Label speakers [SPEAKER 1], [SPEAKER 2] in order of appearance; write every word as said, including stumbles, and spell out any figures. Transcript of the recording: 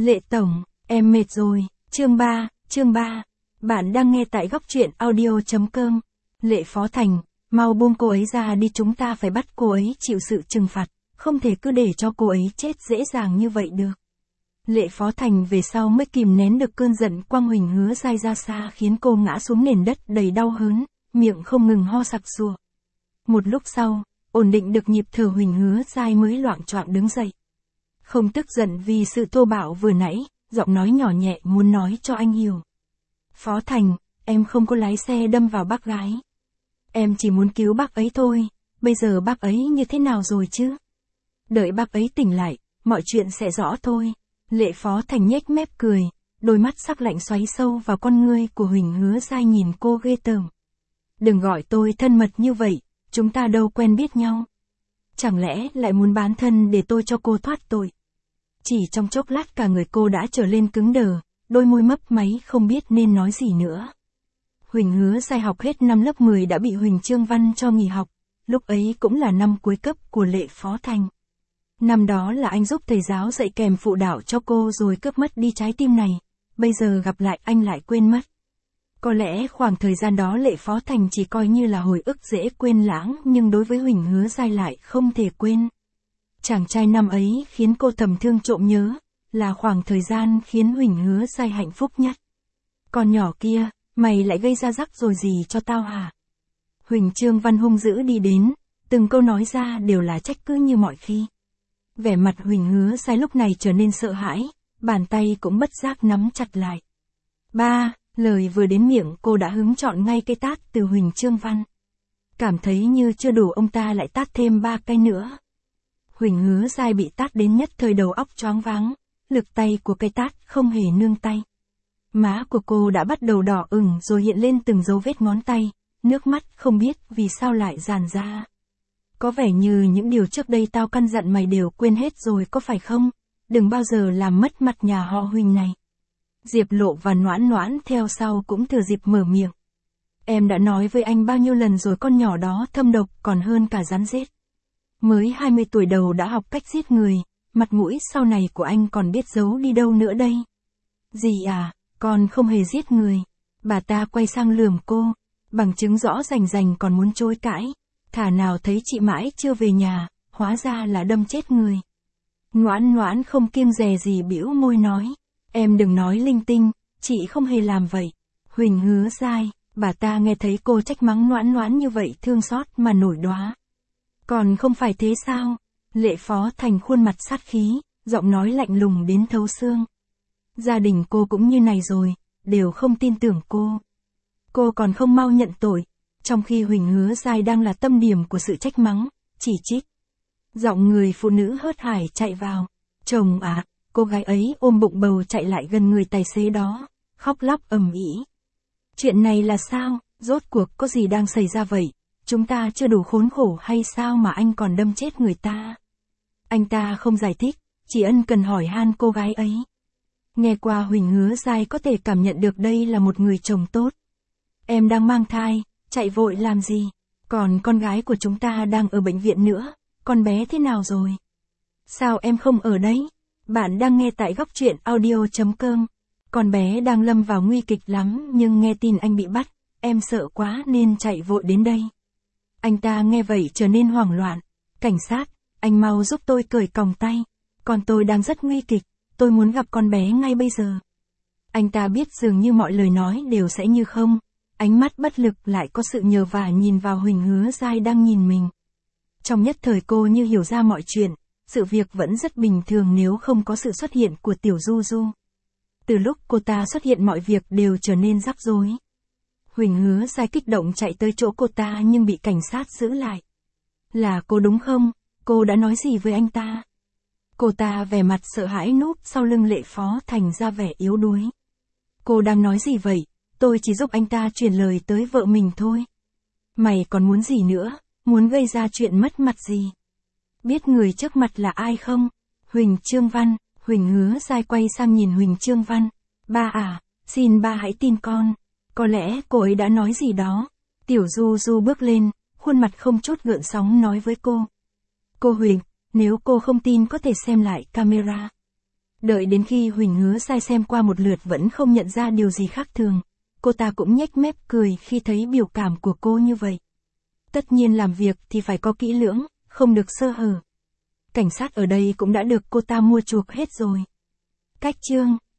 [SPEAKER 1] Lệ Tổng, em mệt rồi. Chương ba, chương ba. Bạn đang nghe tại góc truyện audio.com. Lệ Phó Thành, mau buông cô ấy ra đi, chúng ta phải bắt cô ấy chịu sự trừng phạt, không thể cứ để cho cô ấy chết dễ dàng như vậy được. Lệ Phó Thành về sau mới kìm nén được cơn giận quăng Huỳnh Hứa Giai ra xa, khiến cô ngã xuống nền đất đầy đau hớn, miệng không ngừng ho sặc sụa. Một lúc sau, ổn định được nhịp thở, Huỳnh Hứa Giai mới loạng choạng đứng dậy. Không tức giận vì sự thô bạo vừa nãy, giọng nói nhỏ nhẹ muốn nói cho anh hiểu. Phó Thành, em không có lái xe đâm vào bác gái. Em chỉ muốn cứu bác ấy thôi, bây giờ bác ấy như thế nào rồi chứ? Đợi bác ấy tỉnh lại, mọi chuyện sẽ rõ thôi. Lệ Phó Thành nhếch mép cười, đôi mắt sắc lạnh xoáy sâu vào con ngươi của Huỳnh Hứa Giai, nhìn cô ghê tởm. Đừng gọi tôi thân mật như vậy, chúng ta đâu quen biết nhau. Chẳng lẽ lại muốn bán thân để tôi cho cô thoát tội? Chỉ trong chốc lát cả người cô đã trở lên cứng đờ, đôi môi mấp máy không biết nên nói gì nữa. Huỳnh Hứa Giai học hết năm lớp mười đã bị Huỳnh Trương Văn cho nghỉ học, lúc ấy cũng là năm cuối cấp của Lệ Phó Thành. Năm đó là anh giúp thầy giáo dạy kèm phụ đạo cho cô rồi cướp mất đi trái tim này, bây giờ gặp lại anh lại quên mất. Có lẽ khoảng thời gian đó Lệ Phó Thành chỉ coi như là hồi ức dễ quên lãng, nhưng đối với Huỳnh Hứa Giai lại không thể quên. Chàng trai năm ấy khiến cô thầm thương trộm nhớ, là khoảng thời gian khiến Huỳnh Hứa Giai hạnh phúc nhất. Con nhỏ kia, mày lại gây ra rắc rối gì cho tao hả? Huỳnh Trương Văn hung dữ đi đến, từng câu nói ra đều là trách cứ như mọi khi. Vẻ mặt Huỳnh Hứa Giai lúc này trở nên sợ hãi, bàn tay cũng bất giác nắm chặt lại. Ba, lời vừa đến miệng cô đã hứng chọn ngay cây tát từ Huỳnh Trương Văn. Cảm thấy như chưa đủ, ông ta lại tát thêm ba cây nữa. Huỳnh Hứa Giai bị tát đến nhất thời đầu óc choáng váng, lực tay của cây tát không hề nương tay. Má của cô đã bắt đầu đỏ ửng rồi hiện lên từng dấu vết ngón tay, nước mắt không biết vì sao lại tràn ra. Có vẻ như những điều trước đây tao căn dặn mày đều quên hết rồi có phải không? Đừng bao giờ làm mất mặt nhà họ Huỳnh này. Diệp Lộ và Noãn Noãn theo sau cũng thừa dịp mở miệng. Em đã nói với anh bao nhiêu lần rồi, con nhỏ đó thâm độc còn hơn cả rắn rết. Mới hai mươi tuổi đầu đã học cách giết người, mặt mũi sau này của anh còn biết giấu đi đâu nữa đây? Gì à, con không hề giết người. Bà ta quay sang lườm cô, bằng chứng rõ rành rành còn muốn chối cãi. Thả nào thấy chị mãi chưa về nhà, hóa ra là đâm chết người. Noãn Noãn không kiêng dè gì bĩu môi nói, em đừng nói linh tinh, chị không hề làm vậy. Huỳnh Hứa Giai, bà ta nghe thấy cô trách mắng Noãn Noãn như vậy thương xót mà nổi đoá. Còn không phải thế sao? Lệ Phó Thành khuôn mặt sát khí, giọng nói lạnh lùng đến thấu xương. Gia đình cô cũng như này rồi, đều không tin tưởng cô. Cô còn không mau nhận tội. Trong khi Huỳnh Hứa Giai đang là tâm điểm của sự trách mắng, chỉ trích. Giọng người phụ nữ hớt hải chạy vào. Chồng ạ, à, cô gái ấy ôm bụng bầu chạy lại gần người tài xế đó, khóc lóc ầm ĩ. Chuyện này là sao, rốt cuộc có gì đang xảy ra vậy? Chúng ta chưa đủ khốn khổ hay sao mà anh còn đâm chết người ta? Anh ta không giải thích, chỉ ân cần hỏi han cô gái ấy. Nghe qua Huỳnh Hứa Giai có thể cảm nhận được đây là một người chồng tốt. Em đang mang thai, chạy vội làm gì? Còn con gái của chúng ta đang ở bệnh viện nữa, con bé thế nào rồi? Sao em không ở đấy? Bạn đang nghe tại góc truyện audio.com. Con bé đang lâm vào nguy kịch lắm, nhưng nghe tin anh bị bắt, em sợ quá nên chạy vội đến đây. Anh ta nghe vậy trở nên hoảng loạn. Cảnh sát, anh mau giúp tôi cởi còng tay. Con tôi đang rất nguy kịch, tôi muốn gặp con bé ngay bây giờ. Anh ta biết dường như mọi lời nói đều sẽ như không. Ánh mắt bất lực lại có sự nhờ vả nhìn vào Huỳnh Hứa Giai đang nhìn mình. Trong nhất thời cô như hiểu ra mọi chuyện, sự việc vẫn rất bình thường nếu không có sự xuất hiện của Tiểu Du Du. Từ lúc cô ta xuất hiện mọi việc đều trở nên rắc rối. Huỳnh Hứa Giai kích động chạy tới chỗ cô ta nhưng bị cảnh sát giữ lại. Là cô đúng không? Cô đã nói gì với anh ta? Cô ta vẻ mặt sợ hãi núp sau lưng Lệ Phó Thành ra vẻ yếu đuối. Cô đang nói gì vậy? Tôi chỉ giúp anh ta truyền lời tới vợ mình thôi. Mày còn muốn gì nữa? Muốn gây ra chuyện mất mặt gì? Biết người trước mặt là ai không? Huỳnh Trương Văn. Huỳnh Hứa Giai quay sang nhìn Huỳnh Trương Văn. Ba à, xin ba hãy tin con. Có lẽ cô ấy đã nói gì đó. Tiểu Du Du bước lên, khuôn mặt không chút gợn sóng nói với cô. Cô Huỳnh, nếu cô không tin có thể xem lại camera. Đợi đến khi Huỳnh Hứa Sai xem qua một lượt vẫn không nhận ra điều gì khác thường. Cô ta cũng nhếch mép cười khi thấy biểu cảm của cô như vậy. Tất nhiên làm việc thì phải có kỹ lưỡng, không được sơ hở. Cảnh sát ở đây cũng đã được cô ta mua chuộc hết rồi. Cách chương